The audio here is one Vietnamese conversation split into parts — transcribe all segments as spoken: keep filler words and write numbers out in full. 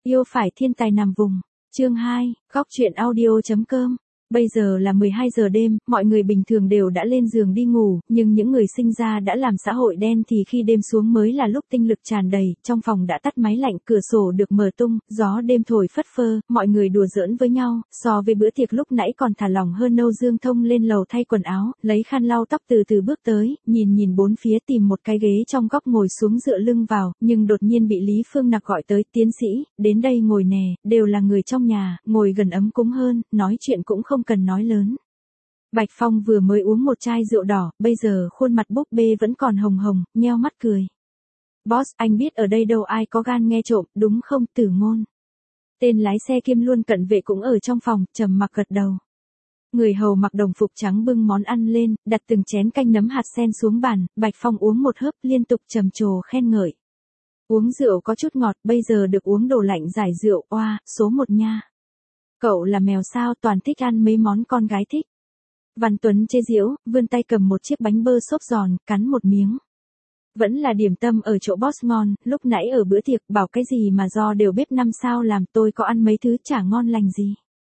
Yêu phải thiên tài nằm vùng. Chương hai, góc truyện audio chấm com. Bây giờ là mười hai giờ đêm, mọi người bình thường đều đã lên giường đi ngủ, nhưng những người sinh ra đã làm xã hội đen thì khi đêm xuống mới là lúc tinh lực tràn đầy, trong phòng đã tắt máy lạnh, cửa sổ được mở tung, gió đêm thổi phất phơ, mọi người đùa giỡn với nhau, so với bữa tiệc lúc nãy còn thả lỏng hơn. Âu Dương Thông lên lầu thay quần áo, lấy khăn lau tóc từ từ bước tới, nhìn nhìn bốn phía tìm một cái ghế trong góc ngồi xuống dựa lưng vào, nhưng đột nhiên bị Lý Phương Nặc gọi tới, tiến sĩ, đến đây ngồi nè, đều là người trong nhà, ngồi gần ấm cúng hơn, nói chuyện cũng không cần nói lớn. Bạch Phong vừa mới uống một chai rượu đỏ, bây giờ khuôn mặt búp bê vẫn còn hồng hồng, nheo mắt cười. Boss, anh biết ở đây đâu ai có gan nghe trộm, đúng không, Tử Ngôn? Tên lái xe kiêm luôn cận vệ cũng ở trong phòng, trầm mặc gật đầu. Người hầu mặc đồng phục trắng bưng món ăn lên, đặt từng chén canh nấm hạt sen xuống bàn, Bạch Phong uống một hớp, liên tục trầm trồ khen ngợi. Uống rượu có chút ngọt, bây giờ được uống đồ lạnh giải rượu, oa, số một nha. Cậu là mèo sao, toàn thích ăn mấy món con gái thích. Văn Tuấn chế giễu, vươn tay cầm một chiếc bánh bơ xốp giòn, cắn một miếng. Vẫn là điểm tâm ở chỗ boss ngon, lúc nãy ở bữa tiệc bảo cái gì mà do đều bếp năm sao làm, tôi có ăn mấy thứ chả ngon lành gì.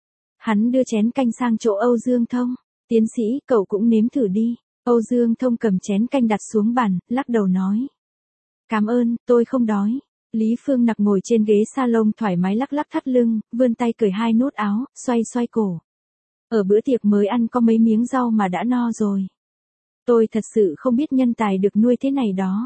Hắn đưa chén canh sang chỗ Âu Dương Thông, tiến sĩ, cậu cũng nếm thử đi. Âu Dương Thông cầm chén canh đặt xuống bàn, lắc đầu nói. Cảm ơn, tôi không đói. Lý Phương Nặc ngồi trên ghế salon thoải mái lắc lắc thắt lưng, vươn tay cởi hai nút áo, xoay xoay cổ. Ở bữa tiệc mới ăn có mấy miếng rau mà đã no rồi. Tôi thật sự không biết nhân tài được nuôi thế này đó.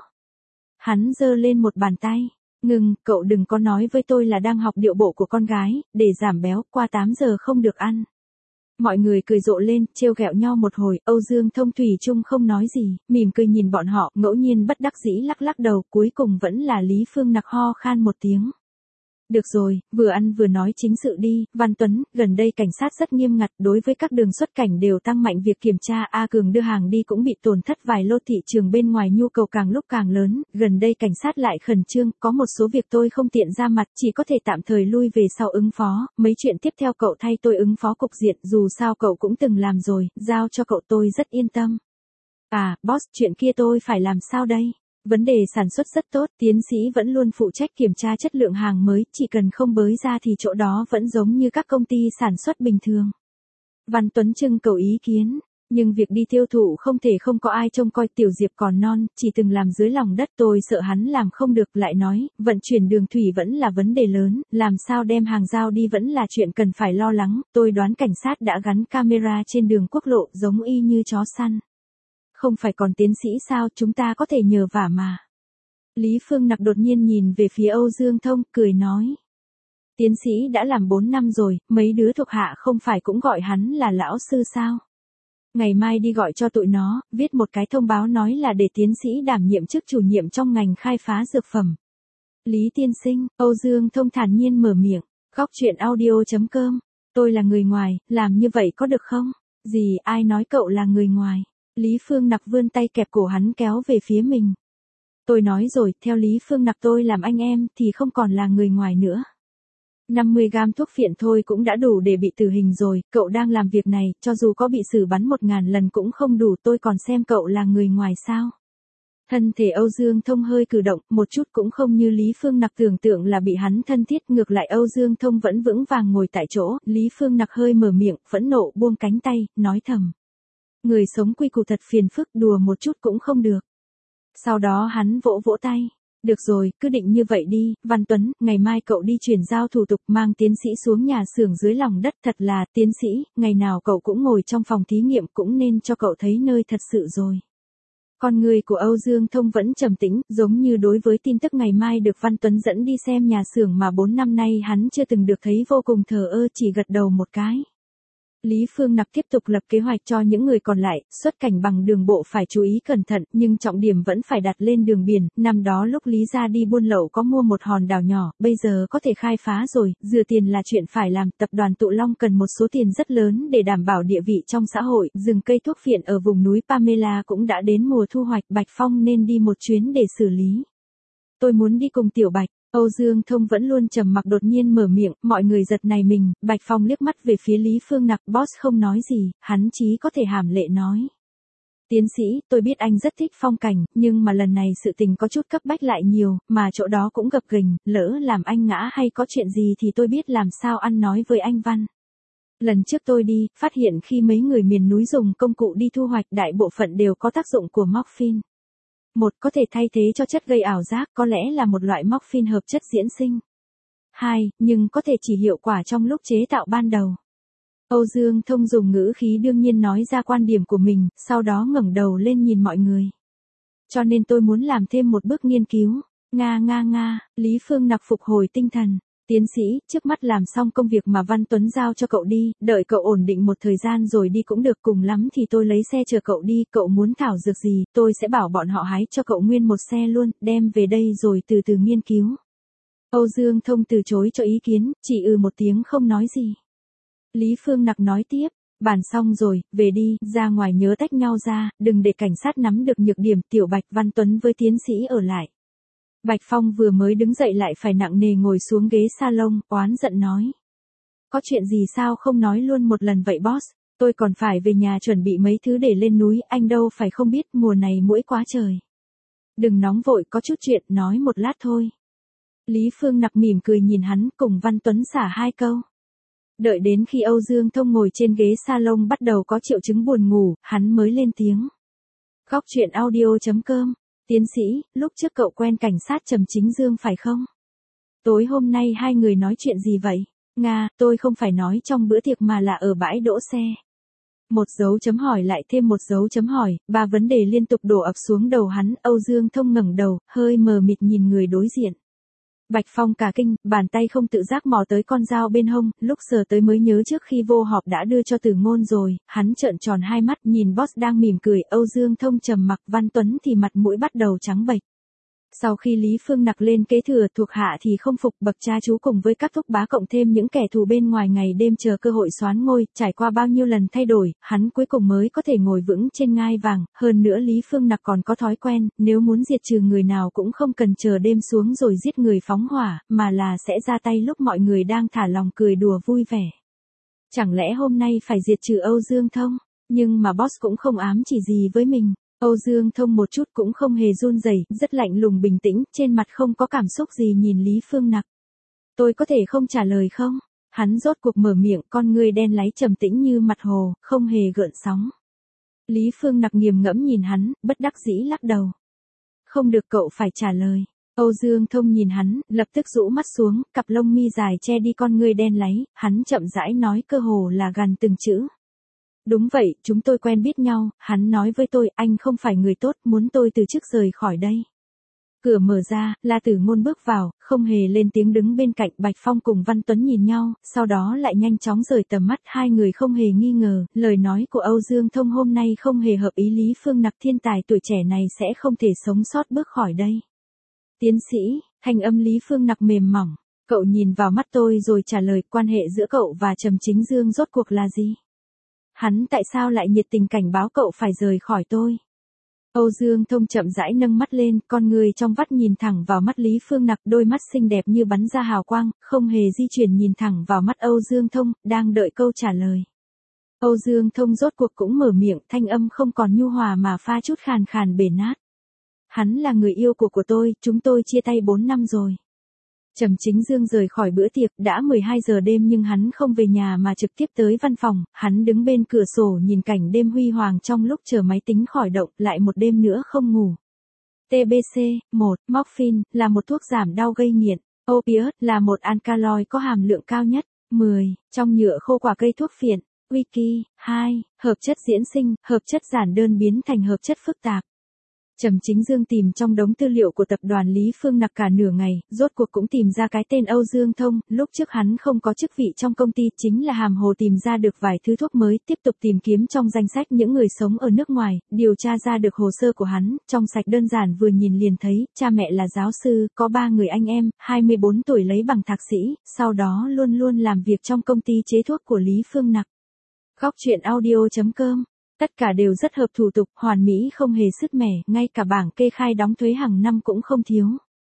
Hắn giơ lên một bàn tay. Ngừng, cậu đừng có nói với tôi là đang học điệu bộ của con gái, để giảm béo, qua tám giờ không được ăn. Mọi người cười rộ lên, trêu ghẹo nhau một hồi, Âu Dương Thông thủy chung không nói gì, mỉm cười nhìn bọn họ, ngẫu nhiên bất đắc dĩ lắc lắc đầu, cuối cùng vẫn là Lý Phương Nặc ho khan một tiếng. Được rồi, vừa ăn vừa nói chính sự đi, Văn Tuấn, gần đây cảnh sát rất nghiêm ngặt, đối với các đường xuất cảnh đều tăng mạnh việc kiểm tra, A Cường đưa hàng đi cũng bị tổn thất vài lô, thị trường bên ngoài nhu cầu càng lúc càng lớn, gần đây cảnh sát lại khẩn trương, có một số việc tôi không tiện ra mặt, chỉ có thể tạm thời lui về sau ứng phó, mấy chuyện tiếp theo cậu thay tôi ứng phó cục diện, dù sao cậu cũng từng làm rồi, giao cho cậu tôi rất yên tâm. À, boss, chuyện kia tôi phải làm sao đây? Vấn đề sản xuất rất tốt, tiến sĩ vẫn luôn phụ trách kiểm tra chất lượng hàng mới, chỉ cần không bới ra thì chỗ đó vẫn giống như các công ty sản xuất bình thường. Văn Tuấn trưng cầu ý kiến, nhưng việc đi tiêu thụ không thể không có ai trông coi, Tiểu Diệp còn non, chỉ từng làm dưới lòng đất, tôi sợ hắn làm không được, lại nói, vận chuyển đường thủy vẫn là vấn đề lớn, làm sao đem hàng giao đi vẫn là chuyện cần phải lo lắng, tôi đoán cảnh sát đã gắn camera trên đường quốc lộ giống y như chó săn. Không phải còn tiến sĩ sao, chúng ta có thể nhờ vả mà. Lý Phương Nặc đột nhiên nhìn về phía Âu Dương Thông, cười nói. Tiến sĩ đã làm bốn năm rồi, mấy đứa thuộc hạ không phải cũng gọi hắn là lão sư sao? Ngày mai đi gọi cho tụi nó, viết một cái thông báo nói là để tiến sĩ đảm nhiệm chức chủ nhiệm trong ngành khai phá dược phẩm. Lý tiên sinh, Âu Dương Thông thản nhiên mở miệng, góc truyện audio chấm com. Tôi là người ngoài, làm như vậy có được không? Gì, ai nói cậu là người ngoài? Lý Phương Nặc vươn tay kẹp cổ hắn kéo về phía mình. Tôi nói rồi, theo Lý Phương Nặc tôi làm anh em thì không còn là người ngoài nữa. năm mươi gam thuốc phiện thôi cũng đã đủ để bị tử hình rồi, cậu đang làm việc này, cho dù có bị xử bắn một ngàn lần cũng không đủ, tôi còn xem cậu là người ngoài sao. Thân thể Âu Dương Thông hơi cử động, một chút cũng không như Lý Phương Nặc tưởng tượng là bị hắn thân thiết, ngược lại Âu Dương Thông vẫn vững vàng ngồi tại chỗ, Lý Phương Nặc hơi mở miệng, phẫn nộ buông cánh tay, nói thầm. Người sống quy củ thật phiền phức, đùa một chút cũng không được. Sau đó hắn vỗ vỗ tay. Được rồi, cứ định như vậy đi, Văn Tuấn, ngày mai cậu đi chuyển giao thủ tục mang tiến sĩ xuống nhà xưởng dưới lòng đất, thật là, tiến sĩ, ngày nào cậu cũng ngồi trong phòng thí nghiệm cũng nên cho cậu thấy nơi thật sự rồi. Con người của Âu Dương Thông vẫn trầm tĩnh, giống như đối với tin tức ngày mai được Văn Tuấn dẫn đi xem nhà xưởng mà bốn năm nay hắn chưa từng được thấy, vô cùng thờ ơ, chỉ gật đầu một cái. Lý Phương Nặc tiếp tục lập kế hoạch cho những người còn lại, xuất cảnh bằng đường bộ phải chú ý cẩn thận, nhưng trọng điểm vẫn phải đặt lên đường biển, năm đó lúc Lý ra đi buôn lậu có mua một hòn đảo nhỏ, bây giờ có thể khai phá rồi, dừa tiền là chuyện phải làm, tập đoàn Tụ Long cần một số tiền rất lớn để đảm bảo địa vị trong xã hội, rừng cây thuốc phiện ở vùng núi Pamela cũng đã đến mùa thu hoạch, Bạch Phong nên đi một chuyến để xử lý. Tôi muốn đi cùng Tiểu Bạch. Âu Dương Thông vẫn luôn trầm mặc đột nhiên mở miệng, mọi người giật nảy mình, Bạch Phong liếc mắt về phía Lý Phương Nặc, boss không nói gì, hắn chí có thể hàm lệ nói. Tiến sĩ, tôi biết anh rất thích phong cảnh, nhưng mà lần này sự tình có chút cấp bách lại nhiều, mà chỗ đó cũng gập ghềnh, lỡ làm anh ngã hay có chuyện gì thì tôi biết làm sao ăn nói với anh Văn. Lần trước tôi đi, phát hiện khi mấy người miền núi dùng công cụ đi thu hoạch đại bộ phận đều có tác dụng của morphine. Một, có thể thay thế cho chất gây ảo giác, có lẽ là một loại morphine hợp chất diễn sinh. Hai, nhưng có thể chỉ hiệu quả trong lúc chế tạo ban đầu. Âu Dương Thông dùng ngữ khí đương nhiên nói ra quan điểm của mình, sau đó ngẩng đầu lên nhìn mọi người. Cho nên tôi muốn làm thêm một bước nghiên cứu. Nga nga nga, Lý Phương Nặc phục hồi tinh thần. Tiến sĩ, trước mắt làm xong công việc mà Văn Tuấn giao cho cậu đi, đợi cậu ổn định một thời gian rồi đi cũng được, cùng lắm thì tôi lấy xe chờ cậu đi, cậu muốn thảo dược gì, tôi sẽ bảo bọn họ hái cho cậu nguyên một xe luôn, đem về đây rồi từ từ nghiên cứu. Âu Dương Thông từ chối cho ý kiến, chỉ ừ một tiếng không nói gì. Lý Phương Nặc nói tiếp, bàn xong rồi, về đi, ra ngoài nhớ tách nhau ra, đừng để cảnh sát nắm được nhược điểm. Tiểu Bạch, Văn Tuấn với tiến sĩ ở lại. Bạch Phong vừa mới đứng dậy lại phải nặng nề ngồi xuống ghế salon, oán giận nói. Có chuyện gì sao không nói luôn một lần vậy boss, tôi còn phải về nhà chuẩn bị mấy thứ để lên núi, anh đâu phải không biết mùa này muỗi quá trời. Đừng nóng vội, có chút chuyện, nói một lát thôi. Lý Phương Nặc mỉm cười nhìn hắn, cùng Văn Tuấn xả hai câu. Đợi đến khi Âu Dương Thông ngồi trên ghế salon bắt đầu có triệu chứng buồn ngủ, hắn mới lên tiếng. Góc truyện audio chấm com. Tiến sĩ, lúc trước cậu quen cảnh sát Trầm Chính Dương phải không? Tối hôm nay hai người nói chuyện gì vậy? Nga, tôi không phải nói trong bữa tiệc mà là ở bãi đỗ xe. Một dấu chấm hỏi lại thêm một dấu chấm hỏi, ba vấn đề liên tục đổ ập xuống đầu hắn. Âu Dương Thông ngẩng đầu, hơi mờ mịt nhìn người đối diện. Bạch Phong cả kinh, bàn tay không tự giác mò tới con dao bên hông, lúc sờ tới mới nhớ trước khi vô họp đã đưa cho Từ Ngôn rồi, hắn trợn tròn hai mắt nhìn boss đang mỉm cười. Âu Dương Thông trầm mặc, Văn Tuấn thì mặt mũi bắt đầu trắng bệch. Sau khi Lý Phương Nặc lên kế thừa, thuộc hạ thì không phục, bậc cha chú cùng với các thúc bá cộng thêm những kẻ thù bên ngoài ngày đêm chờ cơ hội soán ngôi, trải qua bao nhiêu lần thay đổi, hắn cuối cùng mới có thể ngồi vững trên ngai vàng. Hơn nữa Lý Phương Nặc còn có thói quen, nếu muốn diệt trừ người nào cũng không cần chờ đêm xuống rồi giết người phóng hỏa, mà là sẽ ra tay lúc mọi người đang thả lòng cười đùa vui vẻ. Chẳng lẽ hôm nay phải diệt trừ Âu Dương Thông? Nhưng mà boss cũng không ám chỉ gì với mình. Âu Dương Thông một chút cũng không hề run rẩy, rất lạnh lùng bình tĩnh, trên mặt không có cảm xúc gì nhìn Lý Phương Nặc. Tôi có thể không trả lời không? Hắn rốt cuộc mở miệng, con ngươi đen láy trầm tĩnh như mặt hồ, không hề gợn sóng. Lý Phương Nặc nghiền ngẫm nhìn hắn, bất đắc dĩ lắc đầu. Không được, cậu phải trả lời. Âu Dương Thông nhìn hắn, lập tức rũ mắt xuống, cặp lông mi dài che đi con ngươi đen láy, hắn chậm rãi nói, cơ hồ là gằn từng chữ. Đúng vậy, chúng tôi quen biết nhau, hắn nói với tôi, anh không phải người tốt, muốn tôi từ chức rời khỏi đây. Cửa mở ra, La Tử Ngôn bước vào, không hề lên tiếng đứng bên cạnh. Bạch Phong cùng Văn Tuấn nhìn nhau, sau đó lại nhanh chóng rời tầm mắt. Hai người không hề nghi ngờ, lời nói của Âu Dương Thông hôm nay không hề hợp ý. Lý Phương Nặc thiên tài tuổi trẻ này sẽ không thể sống sót bước khỏi đây. Tiến sĩ, thanh âm Lý Phương Nặc mềm mỏng, cậu nhìn vào mắt tôi rồi trả lời, quan hệ giữa cậu và Trầm Chính Dương rốt cuộc là gì? Hắn tại sao lại nhiệt tình cảnh báo cậu phải rời khỏi tôi? Âu Dương Thông chậm rãi nâng mắt lên, con người trong vắt nhìn thẳng vào mắt Lý Phương Nặc, đôi mắt xinh đẹp như bắn ra hào quang, không hề di chuyển nhìn thẳng vào mắt Âu Dương Thông, đang đợi câu trả lời. Âu Dương Thông rốt cuộc cũng mở miệng, thanh âm không còn nhu hòa mà pha chút khàn khàn bể nát. Hắn là người yêu của của tôi, chúng tôi chia tay bốn năm rồi. Trầm Chính Dương rời khỏi bữa tiệc, đã mười hai giờ đêm nhưng hắn không về nhà mà trực tiếp tới văn phòng, hắn đứng bên cửa sổ nhìn cảnh đêm huy hoàng trong lúc chờ máy tính khởi động, lại một đêm nữa không ngủ. tê bê xê, một, morphine, là một thuốc giảm đau gây nghiện, opioid, là một alkaloid có hàm lượng cao nhất, mười, trong nhựa khô quả cây thuốc phiện, wiki, hai, hợp chất diễn sinh, hợp chất giản đơn biến thành hợp chất phức tạp. Trầm Chính Dương tìm trong đống tư liệu của tập đoàn Lý Phương Nặc cả nửa ngày, rốt cuộc cũng tìm ra cái tên Âu Dương Thông, lúc trước hắn không có chức vị trong công ty, chính là hàm hồ tìm ra được vài thứ thuốc mới, tiếp tục tìm kiếm trong danh sách những người sống ở nước ngoài, điều tra ra được hồ sơ của hắn, trong sạch đơn giản vừa nhìn liền thấy, cha mẹ là giáo sư, có ba người anh em, hai mươi bốn tuổi lấy bằng thạc sĩ, sau đó luôn luôn làm việc trong công ty chế thuốc của Lý Phương Nặc. Góc truyện audio chấm com. Tất cả đều rất hợp thủ tục, hoàn mỹ không hề sứt mẻ, ngay cả bảng kê khai đóng thuế hàng năm cũng không thiếu.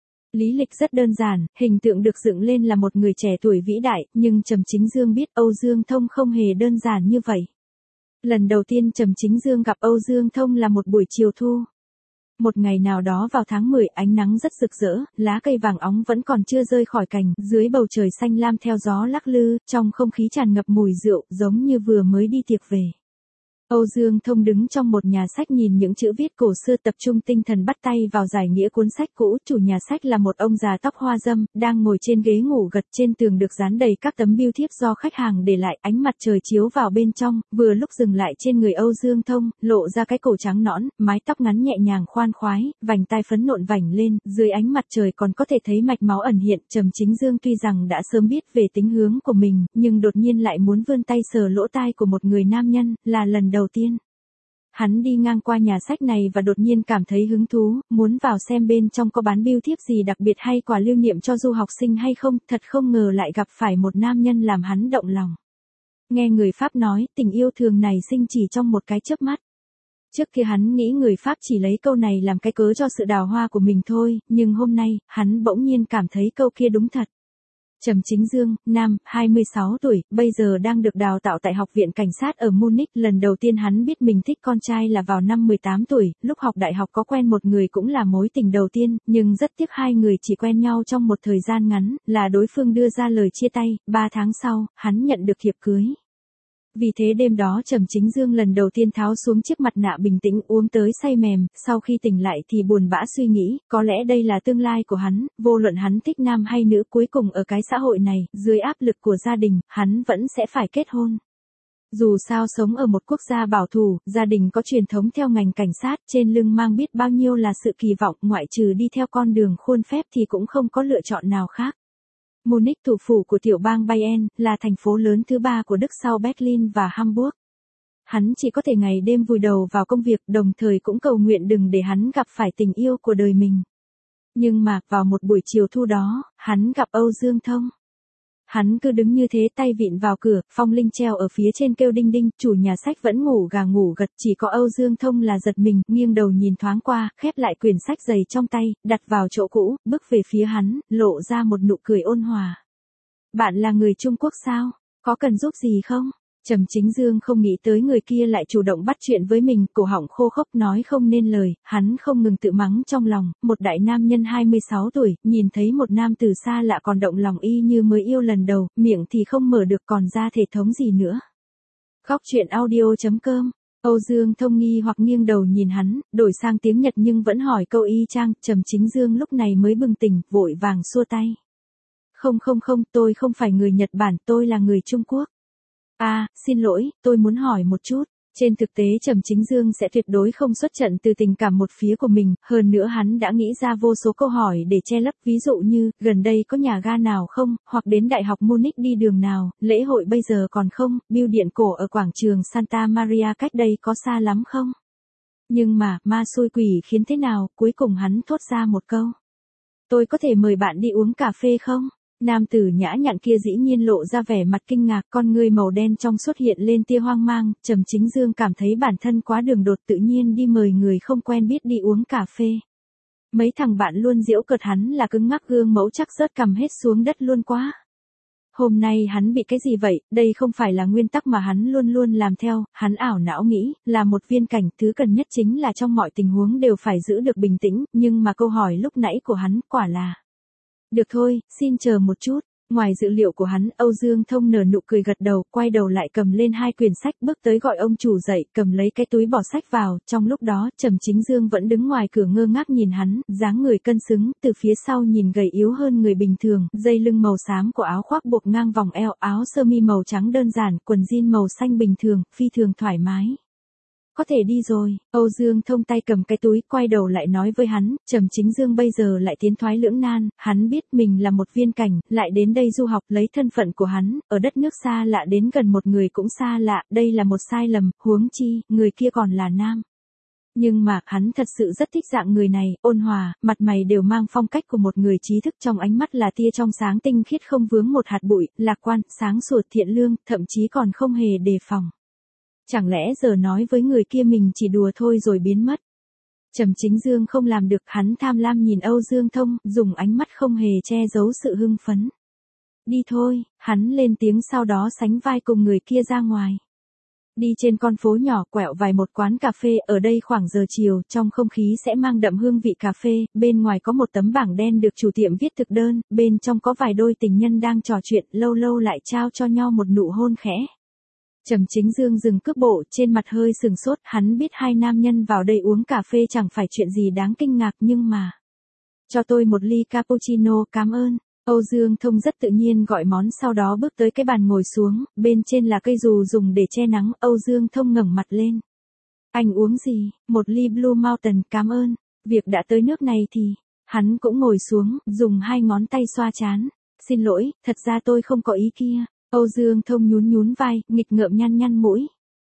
Lý lịch rất đơn giản, hình tượng được dựng lên là một người trẻ tuổi vĩ đại, nhưng Trầm Chính Dương biết Âu Dương Thông không hề đơn giản như vậy. Lần đầu tiên Trầm Chính Dương gặp Âu Dương Thông là một buổi chiều thu. Một ngày nào đó vào tháng mười, ánh nắng rất rực rỡ, lá cây vàng óng vẫn còn chưa rơi khỏi cành, dưới bầu trời xanh lam theo gió lắc lư, trong không khí tràn ngập mùi rượu, giống như vừa mới đi tiệc về. Âu Dương Thông đứng trong một nhà sách nhìn những chữ viết cổ xưa, tập trung tinh thần bắt tay vào giải nghĩa cuốn sách cũ. Chủ nhà sách là một ông già tóc hoa râm, đang ngồi trên ghế ngủ gật, trên tường được dán đầy các tấm bưu thiếp do khách hàng để lại, ánh mặt trời chiếu vào bên trong, vừa lúc dừng lại trên người Âu Dương Thông, lộ ra cái cổ trắng nõn, mái tóc ngắn nhẹ nhàng khoan khoái, vành tai phấn nộn vành lên, dưới ánh mặt trời còn có thể thấy mạch máu ẩn hiện. Trầm Chính Dương tuy rằng đã sớm biết về tính hướng của mình, nhưng đột nhiên lại muốn vươn tay sờ lỗ tai của một người nam nhân, là lần đầu tiên. Hắn đi ngang qua nhà sách này và đột nhiên cảm thấy hứng thú, muốn vào xem bên trong có bán bưu thiếp gì đặc biệt hay quà lưu niệm cho du học sinh hay không, thật không ngờ lại gặp phải một nam nhân làm hắn động lòng. Nghe người Pháp nói, tình yêu thường này sinh chỉ trong một cái chớp mắt. Trước kia hắn nghĩ người Pháp chỉ lấy câu này làm cái cớ cho sự đào hoa của mình thôi, nhưng hôm nay, hắn bỗng nhiên cảm thấy câu kia đúng thật. Trầm Chính Dương, nam, hai mươi sáu tuổi, bây giờ đang được đào tạo tại Học viện Cảnh sát ở Munich. Lần đầu tiên hắn biết mình thích con trai là vào năm mười tám tuổi, lúc học đại học có quen một người cũng là mối tình đầu tiên, nhưng rất tiếc hai người chỉ quen nhau trong một thời gian ngắn, là đối phương đưa ra lời chia tay. Ba tháng sau, hắn nhận được thiệp cưới. Vì thế đêm đó Trầm Chính Dương lần đầu tiên tháo xuống chiếc mặt nạ bình tĩnh, uống tới say mềm, sau khi tỉnh lại thì buồn bã suy nghĩ, có lẽ đây là tương lai của hắn, vô luận hắn thích nam hay nữ, cuối cùng ở cái xã hội này, dưới áp lực của gia đình, hắn vẫn sẽ phải kết hôn. Dù sao sống ở một quốc gia bảo thủ, gia đình có truyền thống theo ngành cảnh sát, trên lưng mang biết bao nhiêu là sự kỳ vọng, ngoại trừ đi theo con đường khuôn phép thì cũng không có lựa chọn nào khác. Munich, thủ phủ của tiểu bang Bayern, là thành phố lớn thứ ba của Đức sau Berlin và Hamburg. Hắn chỉ có thể ngày đêm vùi đầu vào công việc, đồng thời cũng cầu nguyện đừng để hắn gặp phải tình yêu của đời mình. Nhưng mà, vào một buổi chiều thu đó, hắn gặp Âu Dương Thông. Hắn cứ đứng như thế, tay vịn vào cửa, phong linh treo ở phía trên kêu đinh đinh, chủ nhà sách vẫn ngủ gà ngủ gật, chỉ có Âu Dương Thông là giật mình, nghiêng đầu nhìn thoáng qua, khép lại quyển sách dày trong tay, đặt vào chỗ cũ, bước về phía hắn, lộ ra một nụ cười ôn hòa. Bạn là người Trung Quốc sao? Có cần giúp gì không? Trầm Chính Dương không nghĩ tới người kia lại chủ động bắt chuyện với mình, cổ họng khô khốc nói không nên lời, hắn không ngừng tự mắng trong lòng, một đại nam nhân hai mươi sáu tuổi, nhìn thấy một nam từ xa lạ còn động lòng y như mới yêu lần đầu, miệng thì không mở được còn ra thể thống gì nữa. Góc truyện audio chấm com. Âu Dương Thông nghi hoặc nghiêng đầu nhìn hắn, đổi sang tiếng Nhật nhưng vẫn hỏi câu y chang. Trầm Chính Dương lúc này mới bừng tỉnh, vội vàng xua tay. Không không không, tôi không phải người Nhật Bản, tôi là người Trung Quốc. À, xin lỗi, tôi muốn hỏi một chút. Trên thực tế Trầm Chính Dương sẽ tuyệt đối không xuất trận từ tình cảm một phía của mình, hơn nữa hắn đã nghĩ ra vô số câu hỏi để che lấp, ví dụ như, gần đây có nhà ga nào không, hoặc đến Đại học Munich đi đường nào, lễ hội bây giờ còn không, bưu điện cổ ở quảng trường Santa Maria cách đây có xa lắm không? Nhưng mà, ma xui quỷ khiến thế nào, cuối cùng hắn thốt ra một câu. Tôi có thể mời bạn đi uống cà phê không? Nam tử nhã nhặn kia dĩ nhiên lộ ra vẻ mặt kinh ngạc, con ngươi màu đen trong xuất hiện lên tia hoang mang. Trầm Chính Dương cảm thấy bản thân quá đường đột, tự nhiên đi mời người không quen biết đi uống cà phê. Mấy thằng bạn luôn giễu cợt hắn là cứng ngắc, gương mẫu chắc rớt cằm hết xuống đất luôn quá. Hôm nay hắn bị cái gì vậy, đây không phải là nguyên tắc mà hắn luôn luôn làm theo, hắn ảo não nghĩ, là một viên cảnh, thứ cần nhất chính là trong mọi tình huống đều phải giữ được bình tĩnh, nhưng mà câu hỏi lúc nãy của hắn, quả là... Được thôi, xin chờ một chút. Ngoài dự liệu của hắn, Âu Dương Thông nở nụ cười gật đầu, quay đầu lại cầm lên hai quyển sách, bước tới gọi ông chủ dậy, cầm lấy cái túi bỏ sách vào. Trong lúc đó, Trầm Chính Dương vẫn đứng ngoài cửa ngơ ngác nhìn hắn, dáng người cân xứng, từ phía sau nhìn gầy yếu hơn người bình thường, dây lưng màu xám của áo khoác buộc ngang vòng eo, áo sơ mi màu trắng đơn giản, quần jean màu xanh bình thường, phi thường thoải mái. Có thể đi rồi. Âu Dương Thông tay cầm cái túi, quay đầu lại nói với hắn. Trầm Chính Dương bây giờ lại tiến thoái lưỡng nan, hắn biết mình là một viên cảnh, lại đến đây du học, lấy thân phận của hắn, ở đất nước xa lạ đến gần một người cũng xa lạ, đây là một sai lầm, huống chi, người kia còn là nam. Nhưng mà, hắn thật sự rất thích dạng người này, ôn hòa, mặt mày đều mang phong cách của một người trí thức, trong ánh mắt là tia trong sáng tinh khiết không vướng một hạt bụi, lạc quan, sáng sủa, thiện lương, thậm chí còn không hề đề phòng. Chẳng lẽ giờ nói với người kia mình chỉ đùa thôi rồi biến mất? Trầm Chính Dương không làm được, hắn tham lam nhìn Âu Dương Thông, dùng ánh mắt không hề che giấu sự hưng phấn. Đi thôi, hắn lên tiếng sau đó sánh vai cùng người kia ra ngoài. Đi trên con phố nhỏ quẹo vài một quán cà phê ở đây khoảng giờ chiều, trong không khí sẽ mang đậm hương vị cà phê, bên ngoài có một tấm bảng đen được chủ tiệm viết thực đơn, bên trong có vài đôi tình nhân đang trò chuyện, lâu lâu lại trao cho nhau một nụ hôn khẽ. Trầm Chính Dương dừng cước bộ, trên mặt hơi sừng sốt, hắn biết hai nam nhân vào đây uống cà phê chẳng phải chuyện gì đáng kinh ngạc nhưng mà... Cho tôi một ly cappuccino, cảm ơn. Âu Dương Thông rất tự nhiên gọi món sau đó bước tới cái bàn ngồi xuống, bên trên là cây dù dùng để che nắng, Âu Dương Thông ngẩng mặt lên. Anh uống gì? Một ly Blue Mountain, cảm ơn. Việc đã tới nước này thì... Hắn cũng ngồi xuống, dùng hai ngón tay xoa trán. Xin lỗi, thật ra tôi không có ý kia. Âu Dương Thông nhún nhún vai, nghịch ngợm nhăn nhăn mũi.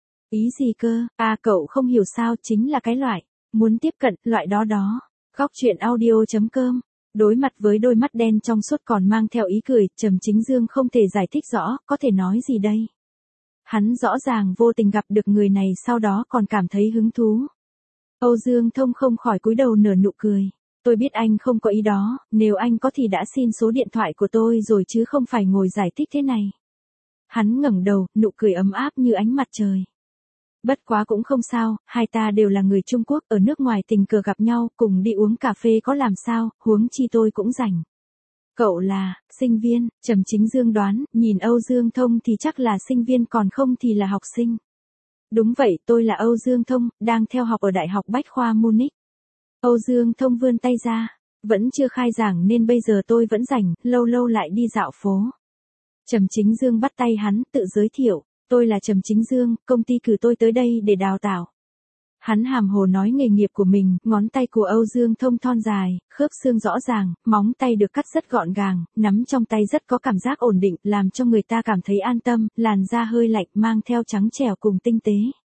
Ý gì cơ? À cậu không hiểu sao, chính là cái loại. Muốn tiếp cận, loại đó đó. Góc truyện audio chấm com. Đối mặt với đôi mắt đen trong suốt còn mang theo ý cười, Trầm Chính Dương không thể giải thích rõ, có thể nói gì đây. Hắn rõ ràng vô tình gặp được người này sau đó còn cảm thấy hứng thú. Âu Dương Thông không khỏi cúi đầu nở nụ cười. Tôi biết anh không có ý đó, nếu anh có thì đã xin số điện thoại của tôi rồi chứ không phải ngồi giải thích thế này. Hắn ngẩng đầu, nụ cười ấm áp như ánh mặt trời. Bất quá cũng không sao, hai ta đều là người Trung Quốc, ở nước ngoài tình cờ gặp nhau, cùng đi uống cà phê có làm sao, huống chi tôi cũng rảnh. Cậu là, sinh viên, Trầm Chính Dương đoán, nhìn Âu Dương Thông thì chắc là sinh viên còn không thì là học sinh. Đúng vậy, tôi là Âu Dương Thông, đang theo học ở Đại học Bách khoa Munich. Âu Dương Thông vươn tay ra, vẫn chưa khai giảng nên bây giờ tôi vẫn rảnh, lâu lâu lại đi dạo phố. Trầm Chính Dương bắt tay hắn, tự giới thiệu. Tôi là Trầm Chính Dương, công ty cử tôi tới đây để đào tạo. Hắn hàm hồ nói nghề nghiệp của mình, ngón tay của Âu Dương Thông thon dài, khớp xương rõ ràng, móng tay được cắt rất gọn gàng, nắm trong tay rất có cảm giác ổn định, làm cho người ta cảm thấy an tâm, làn da hơi lạnh mang theo trắng trẻo cùng tinh tế.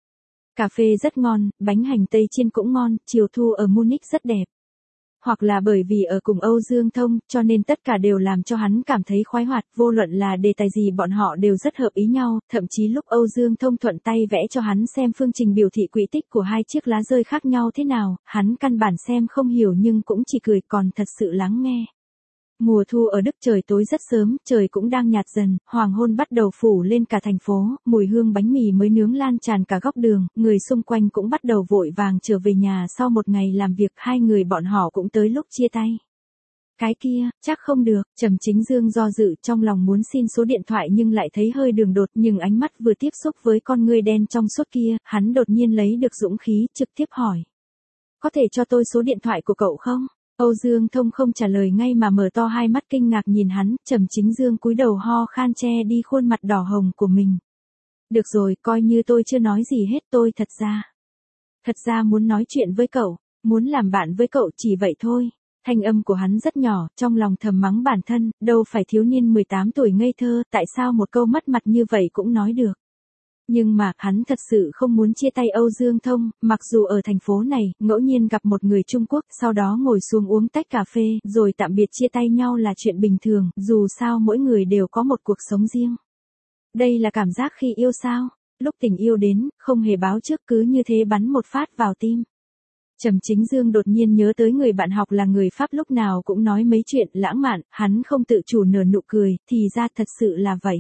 Cà phê rất ngon, bánh hành tây chiên cũng ngon, chiều thu ở Munich rất đẹp. Hoặc là bởi vì ở cùng Âu Dương Thông, cho nên tất cả đều làm cho hắn cảm thấy khoái hoạt, vô luận là đề tài gì bọn họ đều rất hợp ý nhau, thậm chí lúc Âu Dương Thông thuận tay vẽ cho hắn xem phương trình biểu thị quỹ tích của hai chiếc lá rơi khác nhau thế nào, hắn căn bản xem không hiểu nhưng cũng chỉ cười còn thật sự lắng nghe. Mùa thu ở Đức trời tối rất sớm, trời cũng đang nhạt dần, hoàng hôn bắt đầu phủ lên cả thành phố, mùi hương bánh mì mới nướng lan tràn cả góc đường, người xung quanh cũng bắt đầu vội vàng trở về nhà sau một ngày làm việc, hai người bọn họ cũng tới lúc chia tay. Cái kia, chắc không được, Trầm Chính Dương do dự trong lòng muốn xin số điện thoại nhưng lại thấy hơi đường đột, nhưng ánh mắt vừa tiếp xúc với con ngươi đen trong suốt kia, hắn đột nhiên lấy được dũng khí, trực tiếp hỏi. Có thể cho tôi số điện thoại của cậu không? Âu Dương Thông không trả lời ngay mà mở to hai mắt kinh ngạc nhìn hắn, Trầm Chính Dương cúi đầu ho khan che đi khuôn mặt đỏ hồng của mình. Được rồi, coi như tôi chưa nói gì hết, tôi thật ra. Thật ra muốn nói chuyện với cậu, muốn làm bạn với cậu chỉ vậy thôi. Thanh âm của hắn rất nhỏ, trong lòng thầm mắng bản thân, đâu phải thiếu niên mười tám tuổi ngây thơ, tại sao một câu mất mặt như vậy cũng nói được. Nhưng mà, hắn thật sự không muốn chia tay Âu Dương Thông, mặc dù ở thành phố này, ngẫu nhiên gặp một người Trung Quốc, sau đó ngồi xuống uống tách cà phê, rồi tạm biệt chia tay nhau là chuyện bình thường, dù sao mỗi người đều có một cuộc sống riêng. Đây là cảm giác khi yêu sao? Lúc tình yêu đến, không hề báo trước cứ như thế bắn một phát vào tim. Trầm Chính Dương đột nhiên nhớ tới người bạn học là người Pháp lúc nào cũng nói mấy chuyện lãng mạn, hắn không tự chủ nở nụ cười, thì ra thật sự là vậy.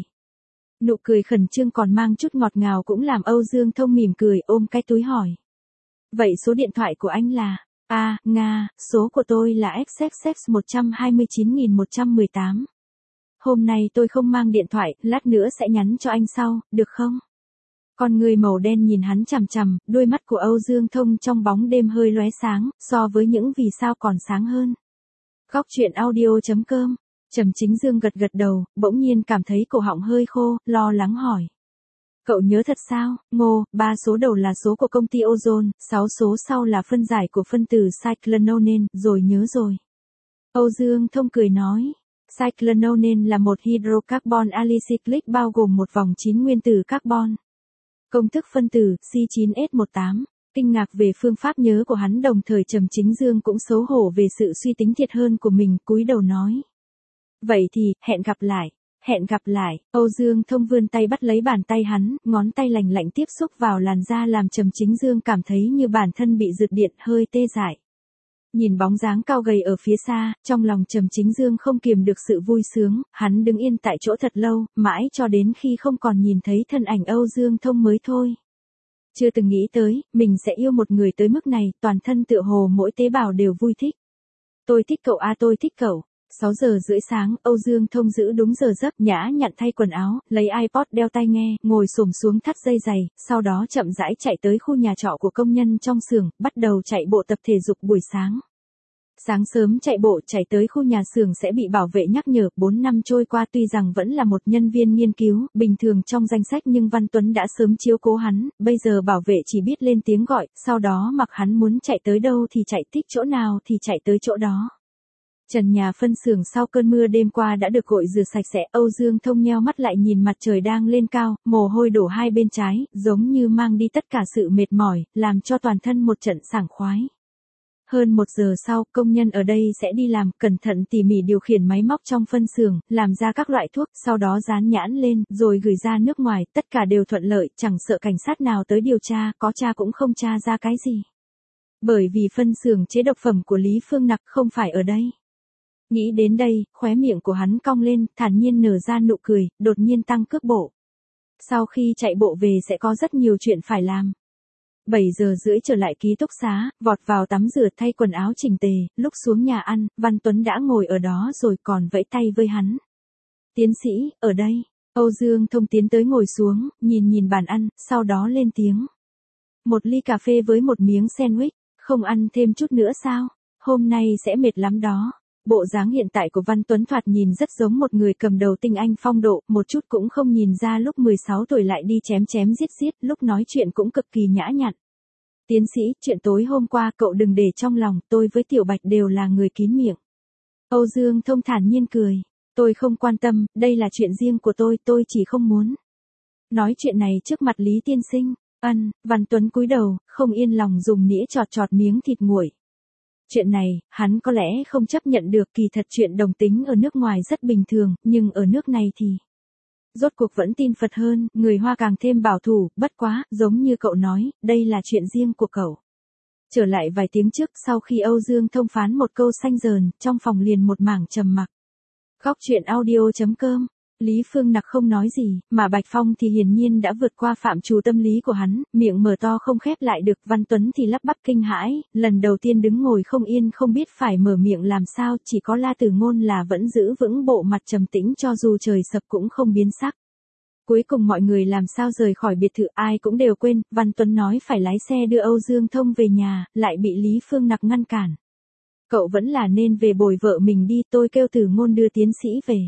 Nụ cười khẩn trương còn mang chút ngọt ngào cũng làm Âu Dương Thông mỉm cười ôm cái túi hỏi. Vậy số điện thoại của anh là? À, Nga, số của tôi là ích ích ích một hai chín một một tám. Hôm nay tôi không mang điện thoại, lát nữa sẽ nhắn cho anh sau, được không? Con người màu đen nhìn hắn chằm chằm, đôi mắt của Âu Dương Thông trong bóng đêm hơi lóe sáng, so với những vì sao còn sáng hơn. Góc truyện audio chấm com. Trầm Chính Dương gật gật đầu, bỗng nhiên cảm thấy cổ họng hơi khô, lo lắng hỏi. Cậu nhớ thật sao? Ngô, ba số đầu là số của công ty Ozone, sáu số sau là phân giải của phân tử cyclonone, rồi nhớ rồi. Âu Dương Thông cười nói. Cyclonone là một hydrocarbon alicyclic bao gồm một vòng chín nguyên tử carbon. Công thức phân tử C chín S mười tám. Kinh ngạc về phương pháp nhớ của hắn, đồng thời Trầm Chính Dương cũng xấu hổ về sự suy tính thiệt hơn của mình, cúi đầu nói. Vậy thì, hẹn gặp lại, hẹn gặp lại. Âu Dương Thông vươn tay bắt lấy bàn tay hắn, ngón tay lành lạnh tiếp xúc vào làn da làm Trầm Chính Dương cảm thấy như bản thân bị rực điện hơi tê dại. Nhìn bóng dáng cao gầy ở phía xa, trong lòng Trầm Chính Dương không kiềm được sự vui sướng, hắn đứng yên tại chỗ thật lâu, mãi cho đến khi không còn nhìn thấy thân ảnh Âu Dương Thông mới thôi. Chưa từng nghĩ tới, mình sẽ yêu một người tới mức này, toàn thân tựa hồ mỗi tế bào đều vui thích. Tôi thích cậu a tôi thích cậu. sáu giờ rưỡi sáng, Âu Dương Thông giữ đúng giờ giấc, nhã nhặn thay quần áo, lấy iPod đeo tai nghe, ngồi xổm xuống thắt dây giày, sau đó chậm rãi chạy tới khu nhà trọ của công nhân trong xưởng, bắt đầu chạy bộ tập thể dục buổi sáng. Sáng sớm chạy bộ chạy tới khu nhà xưởng sẽ bị bảo vệ nhắc nhở, bốn năm trôi qua tuy rằng vẫn là một nhân viên nghiên cứu, bình thường trong danh sách nhưng Văn Tuấn đã sớm chiếu cố hắn, bây giờ bảo vệ chỉ biết lên tiếng gọi, sau đó mặc hắn muốn chạy tới đâu thì chạy, thích chỗ nào thì chạy tới chỗ đó. Trần nhà phân xưởng sau cơn mưa đêm qua đã được gội rửa sạch sẽ, Âu Dương Thông nheo mắt lại nhìn mặt trời đang lên cao, mồ hôi đổ hai bên trái, giống như mang đi tất cả sự mệt mỏi, làm cho toàn thân một trận sảng khoái. Hơn một giờ sau, công nhân ở đây sẽ đi làm, cẩn thận tỉ mỉ điều khiển máy móc trong phân xưởng, làm ra các loại thuốc, sau đó dán nhãn lên, rồi gửi ra nước ngoài, tất cả đều thuận lợi, chẳng sợ cảnh sát nào tới điều tra, có tra cũng không tra ra cái gì. Bởi vì phân xưởng chế độc phẩm của Lý Phương Nặc không phải ở đây. Nghĩ đến đây, khóe miệng của hắn cong lên, thản nhiên nở ra nụ cười, đột nhiên tăng cước bộ. Sau khi chạy bộ về sẽ có rất nhiều chuyện phải làm. bảy giờ rưỡi trở lại ký túc xá, vọt vào tắm rửa thay quần áo chỉnh tề, lúc xuống nhà ăn, Văn Tuấn đã ngồi ở đó rồi còn vẫy tay với hắn. Tiến sĩ, ở đây. Âu Dương Thông tiến tới ngồi xuống, nhìn nhìn bàn ăn, sau đó lên tiếng. Một ly cà phê với một miếng sandwich, không ăn thêm chút nữa sao? Hôm nay sẽ mệt lắm đó. Bộ dáng hiện tại của Văn Tuấn thoạt nhìn rất giống một người cầm đầu tinh anh phong độ, một chút cũng không nhìn ra lúc mười sáu tuổi lại đi chém chém giết giết, lúc nói chuyện cũng cực kỳ nhã nhặn. Tiến sĩ, chuyện tối hôm qua cậu đừng để trong lòng, tôi với Tiểu Bạch đều là người kín miệng. Âu Dương Thông thản nhiên cười, tôi không quan tâm, đây là chuyện riêng của tôi, tôi chỉ không muốn nói chuyện này trước mặt Lý tiên sinh. Ân, Văn Tuấn cúi đầu, không yên lòng dùng nĩa chọt chọt miếng thịt nguội. Chuyện này, hắn có lẽ không chấp nhận được, kỳ thật chuyện đồng tính ở nước ngoài rất bình thường, nhưng ở nước này thì... Rốt cuộc vẫn tin Phật hơn, người Hoa càng thêm bảo thủ, bất quá, giống như cậu nói, đây là chuyện riêng của cậu. Trở lại vài tiếng trước, sau khi Âu Dương Thông phán một câu xanh dờn, trong phòng liền một mảng trầm mặc. Góc truyện audio chấm com. Lý Phương Nặc không nói gì, mà Bạch Phong thì hiển nhiên đã vượt qua phạm trù tâm lý của hắn, miệng mở to không khép lại được. Văn Tuấn thì lắp bắp kinh hãi, lần đầu tiên đứng ngồi không yên không biết phải mở miệng làm sao, chỉ có La Tử Ngôn là vẫn giữ vững bộ mặt trầm tĩnh cho dù trời sập cũng không biến sắc. Cuối cùng mọi người làm sao rời khỏi biệt thự ai cũng đều quên, Văn Tuấn nói phải lái xe đưa Âu Dương Thông về nhà, lại bị Lý Phương Nặc ngăn cản. Cậu vẫn là nên về bồi vợ mình đi, tôi kêu Tử Ngôn đưa tiến sĩ về.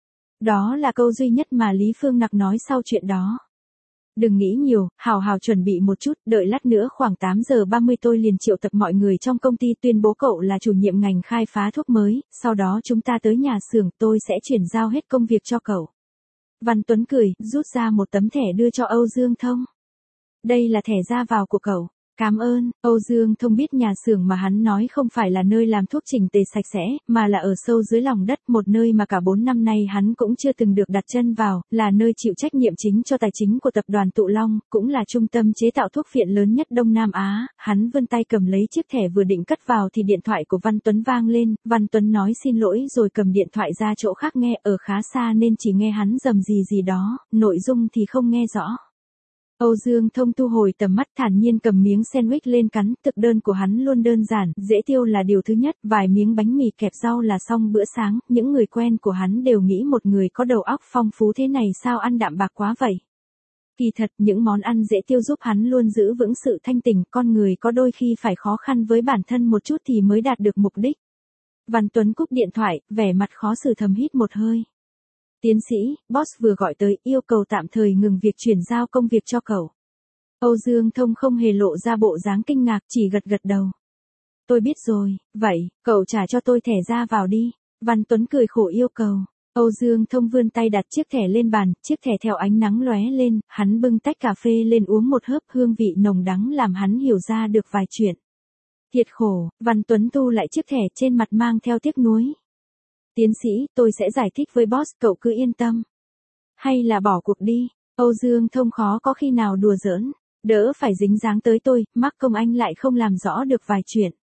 Đó là câu duy nhất mà Lý Phương Nặc nói sau chuyện đó. Đừng nghĩ nhiều, hào hào chuẩn bị một chút, đợi lát nữa khoảng tám giờ ba mươi tôi liền triệu tập mọi người trong công ty tuyên bố cậu là chủ nhiệm ngành khai phá thuốc mới, sau đó chúng ta tới nhà xưởng tôi sẽ chuyển giao hết công việc cho cậu. Văn Tuấn cười, rút ra một tấm thẻ đưa cho Âu Dương Thông. Đây là thẻ ra vào của cậu. Cảm ơn. Âu Dương Thông biết nhà xưởng mà hắn nói không phải là nơi làm thuốc chỉnh tề sạch sẽ, mà là ở sâu dưới lòng đất, một nơi mà cả bốn năm nay hắn cũng chưa từng được đặt chân vào, là nơi chịu trách nhiệm chính cho tài chính của tập đoàn Tụ Long, cũng là trung tâm chế tạo thuốc phiện lớn nhất Đông Nam Á. Hắn vươn tay cầm lấy chiếc thẻ vừa định cất vào thì điện thoại của Văn Tuấn vang lên, Văn Tuấn nói xin lỗi rồi cầm điện thoại ra chỗ khác nghe, ở khá xa nên chỉ nghe hắn rầm gì gì đó, nội dung thì không nghe rõ. Âu Dương Thông thu hồi tầm mắt thản nhiên cầm miếng sandwich lên cắn, thực đơn của hắn luôn đơn giản, dễ tiêu là điều thứ nhất, vài miếng bánh mì kẹp rau là xong bữa sáng, những người quen của hắn đều nghĩ một người có đầu óc phong phú thế này sao ăn đạm bạc quá vậy. Kỳ thật, những món ăn dễ tiêu giúp hắn luôn giữ vững sự thanh tỉnh, con người có đôi khi phải khó khăn với bản thân một chút thì mới đạt được mục đích. Văn Tuấn cúp điện thoại, vẻ mặt khó xử thầm hít một hơi. Tiến sĩ, boss vừa gọi tới, yêu cầu tạm thời ngừng việc chuyển giao công việc cho cậu. Âu Dương Thông không hề lộ ra bộ dáng kinh ngạc, chỉ gật gật đầu. Tôi biết rồi, vậy, cậu trả cho tôi thẻ ra vào đi. Văn Tuấn cười khổ yêu cầu. Âu Dương Thông vươn tay đặt chiếc thẻ lên bàn, chiếc thẻ theo ánh nắng lóe lên, hắn bưng tách cà phê lên uống một hớp, hương vị nồng đắng làm hắn hiểu ra được vài chuyện. Thiệt khổ, Văn Tuấn thu lại chiếc thẻ trên mặt mang theo tiếc nuối. Tiến sĩ, tôi sẽ giải thích với boss, cậu cứ yên tâm. Hay là bỏ cuộc đi. Âu Dương Thông khó có khi nào đùa giỡn, đỡ phải dính dáng tới tôi, mắc công anh lại không làm rõ được vài chuyện.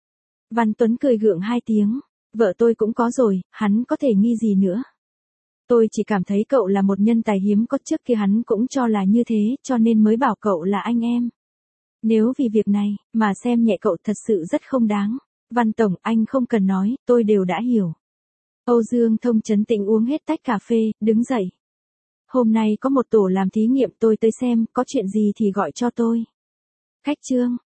Văn Tuấn cười gượng hai tiếng. Vợ tôi cũng có rồi, hắn có thể nghi gì nữa. Tôi chỉ cảm thấy cậu là một nhân tài hiếm có, trước kia hắn cũng cho là như thế, cho nên mới bảo cậu là anh em. Nếu vì việc này, mà xem nhẹ cậu thật sự rất không đáng. Văn Tổng, anh không cần nói, tôi đều đã hiểu. Âu Dương Thông trấn tĩnh uống hết tách cà phê, đứng dậy. Hôm nay có một tổ làm thí nghiệm, tôi tới xem, có chuyện gì thì gọi cho tôi. Khách Trương,